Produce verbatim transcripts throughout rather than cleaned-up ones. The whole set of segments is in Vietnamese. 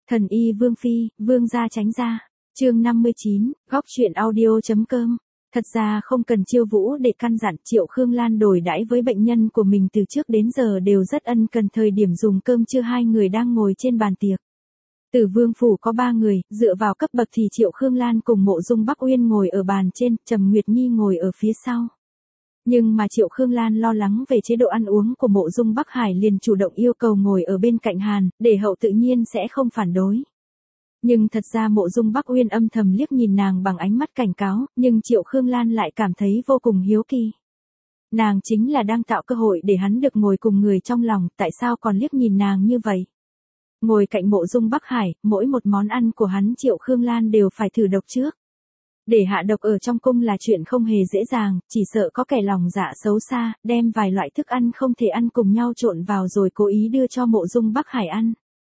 Thần y Vương Phi, Vương gia tránh ra. Chương năm mươi chín, góc truyện audio.com. Thật ra không cần Chiêu Vũ để căn dặn, Triệu Khương Lan đối đãi với bệnh nhân của mình từ trước đến giờ đều rất ân cần. Thời điểm dùng cơm trưa hai người đang ngồi trên bàn tiệc. Tử Vương phủ có ba người, dựa vào cấp bậc thì Triệu Khương Lan cùng Mộ Dung Bắc Uyên ngồi ở bàn trên, Trầm Nguyệt Nhi ngồi ở phía sau. Nhưng mà Triệu Khương Lan lo lắng về chế độ ăn uống của Mộ Dung Bắc Hải liền chủ động yêu cầu ngồi ở bên cạnh Hàn, để hậu tự nhiên sẽ không phản đối. Nhưng thật ra Mộ Dung Bắc Uyên âm thầm liếc nhìn nàng bằng ánh mắt cảnh cáo, nhưng Triệu Khương Lan lại cảm thấy vô cùng hiếu kỳ. Nàng chính là đang tạo cơ hội để hắn được ngồi cùng người trong lòng, tại sao còn liếc nhìn nàng như vậy? Ngồi cạnh Mộ Dung Bắc Hải, mỗi một món ăn của hắn Triệu Khương Lan đều phải thử độc trước. Để hạ độc ở trong cung là chuyện không hề dễ dàng, chỉ sợ có kẻ lòng dạ xấu xa, đem vài loại thức ăn không thể ăn cùng nhau trộn vào rồi cố ý đưa cho Mộ Dung Bắc Hải ăn.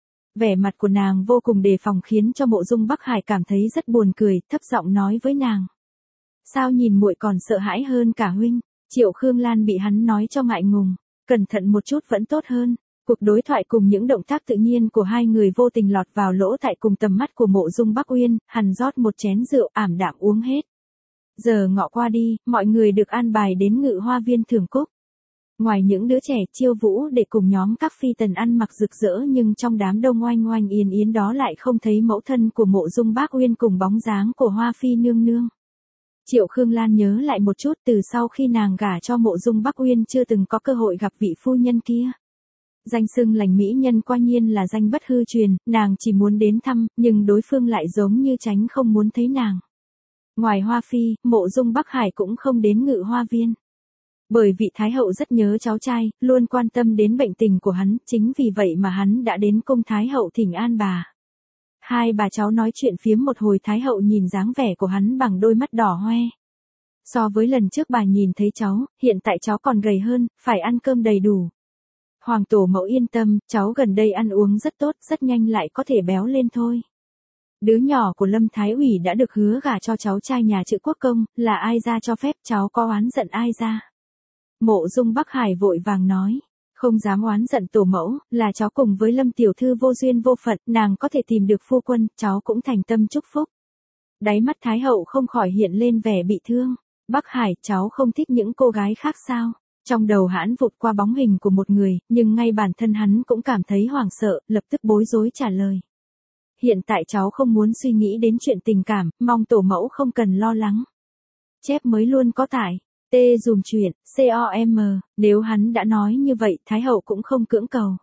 Vẻ mặt của nàng vô cùng đề phòng khiến cho Mộ Dung Bắc Hải cảm thấy rất buồn cười, thấp giọng nói với nàng. Sao nhìn muội còn sợ hãi hơn cả huynh? Triệu Khương Lan bị hắn nói cho ngại ngùng, cẩn thận một chút vẫn tốt hơn. Cuộc đối thoại cùng những động tác tự nhiên của hai người vô tình lọt vào lỗ tai cùng tầm mắt của Mộ Dung Bắc Uyên, hắn rót một chén rượu ảm đạm uống hết. Giờ ngọ qua đi, mọi người được an bài đến Ngự Hoa Viên thưởng cúc. Ngoài những đứa trẻ Chiêu Vũ để cùng nhóm các phi tần ăn mặc rực rỡ, nhưng trong đám đông oanh oanh yến yến đó lại không thấy mẫu thân của Mộ Dung Bắc Uyên cùng bóng dáng của Hoa Phi nương nương. Triệu Khương Lan nhớ lại một chút, từ sau khi nàng gả cho Mộ Dung Bắc Uyên chưa từng có cơ hội gặp vị phu nhân kia. Danh xưng lành mỹ nhân quả nhiên là danh bất hư truyền, nàng chỉ muốn đến thăm, nhưng đối phương lại giống như tránh không muốn thấy nàng. Ngoài Hoa Phi, Mộ Dung Bắc Hải cũng không đến Ngự Hoa Viên. Bởi vị Thái hậu rất nhớ cháu trai, luôn quan tâm đến bệnh tình của hắn, chính vì vậy mà hắn đã đến cung Thái hậu thỉnh an bà. Hai bà cháu nói chuyện phiếm một hồi, Thái hậu nhìn dáng vẻ của hắn bằng đôi mắt đỏ hoe. So với lần trước bà nhìn thấy cháu, hiện tại cháu còn gầy hơn, phải ăn cơm đầy đủ. Hoàng tổ mẫu yên tâm, cháu gần đây ăn uống rất tốt, rất nhanh lại có thể béo lên thôi. Đứa nhỏ của Lâm Thái ủy đã được hứa gả cho cháu trai nhà Trự Quốc công, là ai ra cho phép, cháu có oán giận ai ra? Mộ Dung Bắc Hải vội vàng nói, không dám oán giận tổ mẫu, là cháu cùng với Lâm tiểu thư vô duyên vô phận, nàng có thể tìm được phu quân, cháu cũng thành tâm chúc phúc. Đáy mắt Thái hậu không khỏi hiện lên vẻ bị thương. Bắc Hải, cháu không thích những cô gái khác sao? Trong đầu hắn vụt qua bóng hình của một người, nhưng ngay bản thân hắn cũng cảm thấy hoảng sợ, lập tức bối rối trả lời. Hiện tại cháu không muốn suy nghĩ đến chuyện tình cảm, mong tổ mẫu không cần lo lắng. Chép mới luôn có tải. T dùm chuyện, com, nếu hắn đã nói như vậy, Thái hậu cũng không cưỡng cầu.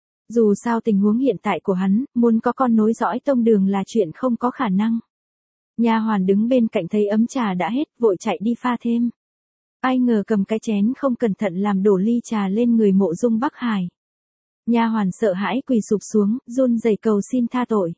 Dù sao tình huống hiện tại của hắn, muốn có con nối dõi tông đường là chuyện không có khả năng. Nha hoàn đứng bên cạnh thấy ấm trà đã hết, vội chạy đi pha thêm. Ai ngờ cầm cái chén không cẩn thận làm đổ ly trà lên người Mộ Dung Bắc Hải. Nha hoàn sợ hãi quỳ sụp xuống, run rẩy cầu xin tha tội.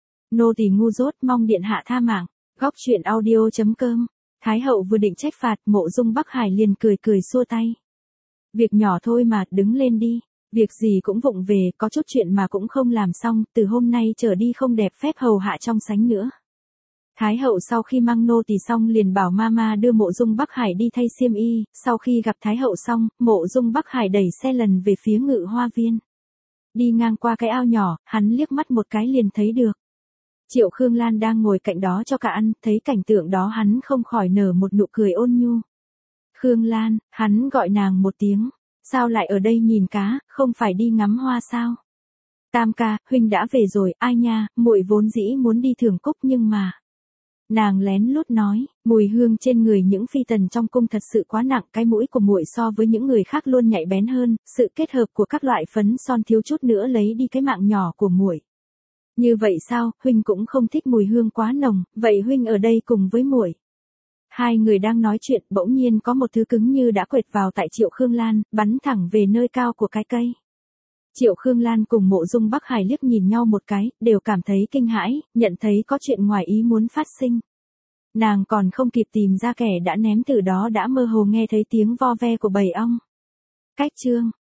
Nô tỳ ngu dốt, mong điện hạ tha mạng. Góc truyện audio.com. Thái hậu vừa định trách phạt, Mộ Dung Bắc Hải liền cười cười xua tay. Việc nhỏ thôi mà, đứng lên đi. Việc gì cũng vụng về, có chút chuyện mà cũng không làm xong, từ hôm nay trở đi không đẹp phép hầu hạ trong sánh nữa. Thái hậu sau khi mang nô tỳ xong liền bảo mama đưa Mộ Dung Bắc Hải đi thay xiêm y, sau khi gặp Thái hậu xong, Mộ Dung Bắc Hải đẩy xe lần về phía Ngự Hoa Viên. Đi ngang qua cái ao nhỏ, hắn liếc mắt một cái liền thấy được. Triệu Khương Lan đang ngồi cạnh đó cho cả ăn, thấy cảnh tượng đó hắn không khỏi nở một nụ cười ôn nhu. Khương Lan, hắn gọi nàng một tiếng, sao lại ở đây nhìn cá, không phải đi ngắm hoa sao? Tam ca, huynh đã về rồi, ai nha, muội vốn dĩ muốn đi thưởng cúc nhưng mà... Nàng lén lút nói, mùi hương trên người những phi tần trong cung thật sự quá nặng, cái mũi của muội so với những người khác luôn nhạy bén hơn, sự kết hợp của các loại phấn son thiếu chút nữa lấy đi cái mạng nhỏ của muội. Như vậy sao, huynh cũng không thích mùi hương quá nồng, vậy huynh ở đây cùng với muội. Hai người đang nói chuyện, bỗng nhiên có một thứ cứng như đã quệt vào tại Triệu Khương Lan, bắn thẳng về nơi cao của cái cây. Triệu Khương Lan cùng Mộ Dung Bắc Hải liếc nhìn nhau một cái, đều cảm thấy kinh hãi, nhận thấy có chuyện ngoài ý muốn phát sinh. Nàng còn không kịp tìm ra kẻ đã ném từ đó đã mơ hồ nghe thấy tiếng vo ve của bầy ong. Cách chương